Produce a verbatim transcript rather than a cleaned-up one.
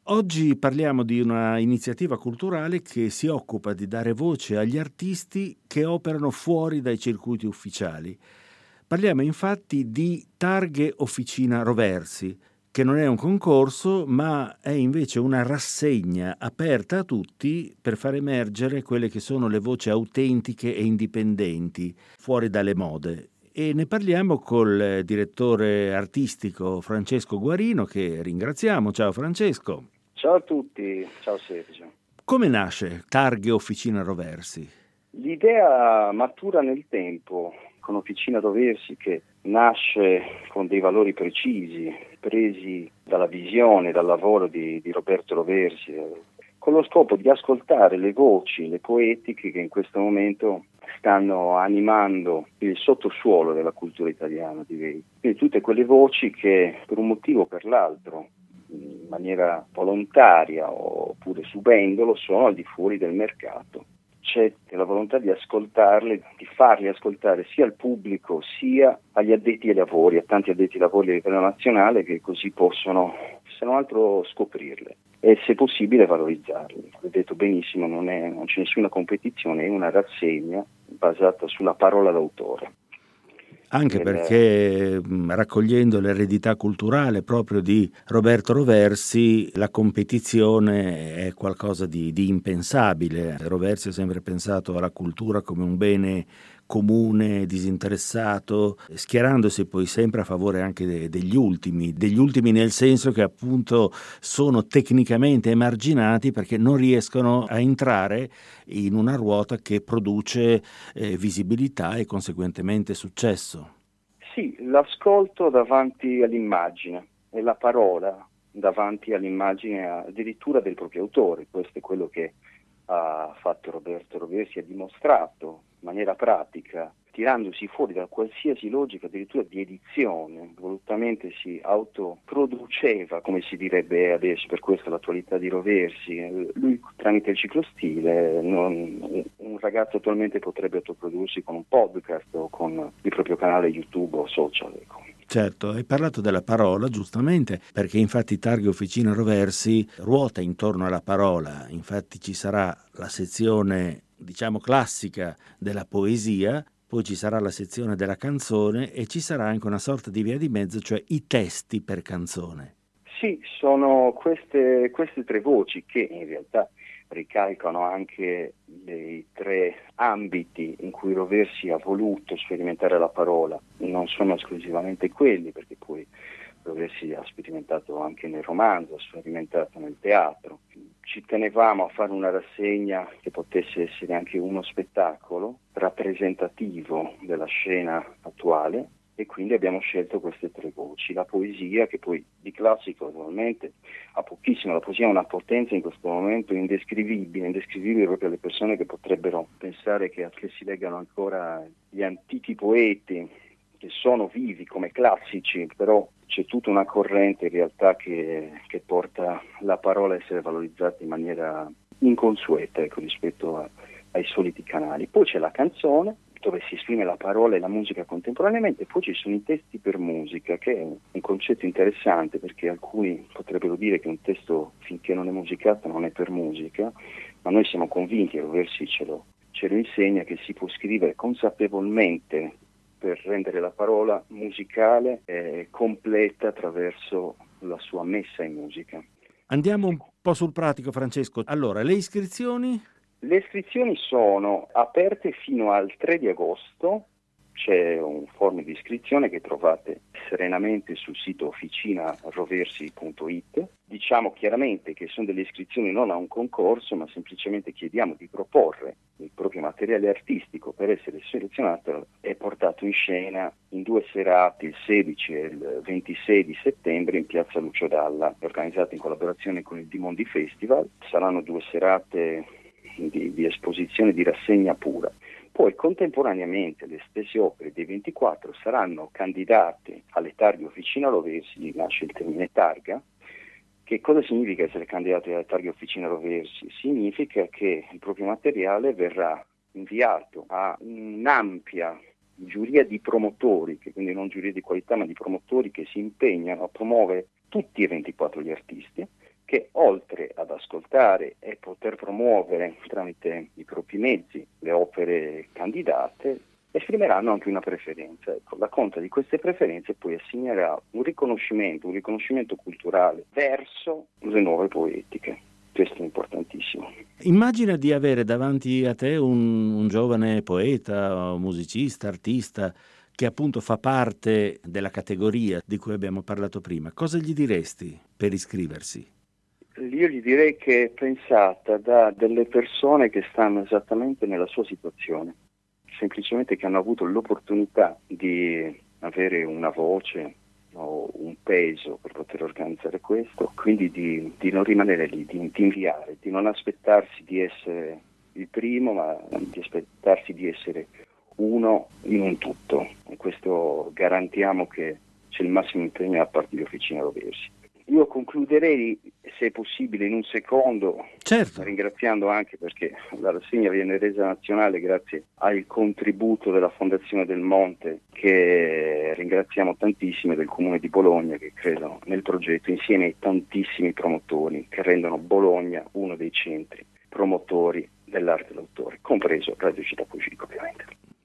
Oggi parliamo di una iniziativa culturale che si occupa di dare voce agli artisti che operano fuori dai circuiti ufficiali. Parliamo infatti di Targhe Officina Roversi, che non è un concorso, ma è invece una rassegna aperta a tutti per far emergere quelle che sono le voci autentiche e indipendenti, fuori dalle mode. E ne parliamo col direttore artistico Francesco Guarino, che ringraziamo. Ciao Francesco. Ciao a tutti, ciao Sergio. Come nasce Targhe Officina Roversi? L'idea matura nel tempo, con Officina Roversi che nasce con dei valori precisi, presi dalla visione, dal lavoro di, di Roberto Roversi, con lo scopo di ascoltare le voci, le poetiche che in questo momento stanno animando il sottosuolo della cultura italiana, direi. Quindi tutte quelle voci che per un motivo o per l'altro, in maniera volontaria oppure subendolo, sono al di fuori del mercato. C'è la volontà di ascoltarle, di farle ascoltare sia al pubblico sia agli addetti ai lavori, a tanti addetti ai lavori a livello nazionale, che così possono, se non altro, scoprirle e se possibile valorizzarle. L'ho detto benissimo, non, è, non c'è nessuna competizione, è una rassegna basata sulla parola d'autore. Anche perché mh, raccogliendo l'eredità culturale proprio di Roberto Roversi, la competizione è qualcosa di, di impensabile. Roversi ha sempre pensato alla cultura come un bene comune, disinteressato, schierandosi poi sempre a favore anche de- degli ultimi, degli ultimi nel senso che appunto sono tecnicamente emarginati perché non riescono a entrare in una ruota che produce eh, visibilità e conseguentemente successo. Sì, l'ascolto davanti all'immagine e la parola davanti all'immagine addirittura del proprio autore. Questo è quello che ha fatto Roberto Roversi, ha dimostrato in maniera pratica, tirandosi fuori da qualsiasi logica addirittura di edizione. Volutamente si autoproduceva, come si direbbe adesso, per questo l'attualità di Roversi. Lui tramite il ciclostile, non, un ragazzo attualmente potrebbe autoprodursi con un podcast o con il proprio canale YouTube o social, ecco. Certo, hai parlato della parola, giustamente, perché infatti Targhe Officina Roversi ruota intorno alla parola. Infatti ci sarà la sezione, diciamo, classica della poesia, poi ci sarà la sezione della canzone e ci sarà anche una sorta di via di mezzo, cioè i testi per canzone. Sì, sono queste, queste tre voci che in realtà ricalcano anche dei tre ambiti in cui Roversi ha voluto sperimentare la parola. Non sono esclusivamente quelli, perché poi Roversi ha sperimentato anche nel romanzo, ha sperimentato nel teatro. Ci tenevamo a fare una rassegna che potesse essere anche uno spettacolo rappresentativo della scena attuale, e quindi abbiamo scelto queste tre voci. La poesia, che poi di classico attualmente ha pochissimo, la poesia ha una potenza in questo momento indescrivibile, indescrivibile proprio alle persone che potrebbero pensare che, che si leggano ancora gli antichi poeti che sono vivi come classici, però c'è tutta una corrente in realtà che, che porta la parola a essere valorizzata in maniera inconsueta, ecco, rispetto a, ai soliti canali. Poi c'è la canzone, dove si esprime la parola e la musica contemporaneamente, poi ci sono i testi per musica, che è un concetto interessante, perché alcuni potrebbero dire che un testo finché non è musicato non è per musica, ma noi siamo convinti, e Roversi ce lo, ce lo insegna, che si può scrivere consapevolmente per rendere la parola musicale e completa attraverso la sua messa in musica. Andiamo un po' sul pratico, Francesco. Allora, le iscrizioni? Le iscrizioni sono aperte fino al tre di agosto, c'è un form di iscrizione che trovate serenamente sul sito officina roversi punto it. Diciamo chiaramente che sono delle iscrizioni non a un concorso, ma semplicemente chiediamo di proporre il proprio materiale artistico per essere selezionato e portato in scena in due serate, il sedici e il ventisei di settembre, in piazza Lucio Dalla, organizzate in collaborazione con il Dimondi Festival. Saranno due serate Di, di esposizione, di rassegna pura. Poi contemporaneamente le stesse opere dei ventiquattro saranno candidate alle Targhe Officina Roversi, nasce il termine targa. Che cosa significa essere candidati alle Targhe Officina Roversi? Significa che il proprio materiale verrà inviato a un'ampia giuria di promotori, che quindi non giuria di qualità ma di promotori che si impegnano a promuovere tutti e ventiquattro gli artisti, che oltre ad ascoltare e poter promuovere tramite i propri mezzi le opere candidate, esprimeranno anche una preferenza. Ecco, la conta di queste preferenze poi assegnerà un riconoscimento, un riconoscimento culturale verso le nuove poetiche. Questo è importantissimo. Immagina di avere davanti a te un, un giovane poeta, musicista, artista, che appunto fa parte della categoria di cui abbiamo parlato prima. Cosa gli diresti per iscriversi? Io gli direi che è pensata da delle persone che stanno esattamente nella sua situazione, semplicemente che hanno avuto l'opportunità di avere una voce o un peso per poter organizzare questo, quindi di, di non rimanere lì, di, di inviare, di non aspettarsi di essere il primo, ma di aspettarsi di essere uno in un tutto. E questo garantiamo che c'è il massimo impegno da parte di Officina Roversi. Io concluderei, se è possibile, in un secondo, certo, ringraziando anche perché la rassegna viene resa nazionale grazie al contributo della Fondazione Del Monte, che ringraziamo tantissimo, del Comune di Bologna che credono nel progetto, insieme ai tantissimi promotori che rendono Bologna uno dei centri promotori dell'arte d'autore, compreso Radio Città Poesica ovviamente.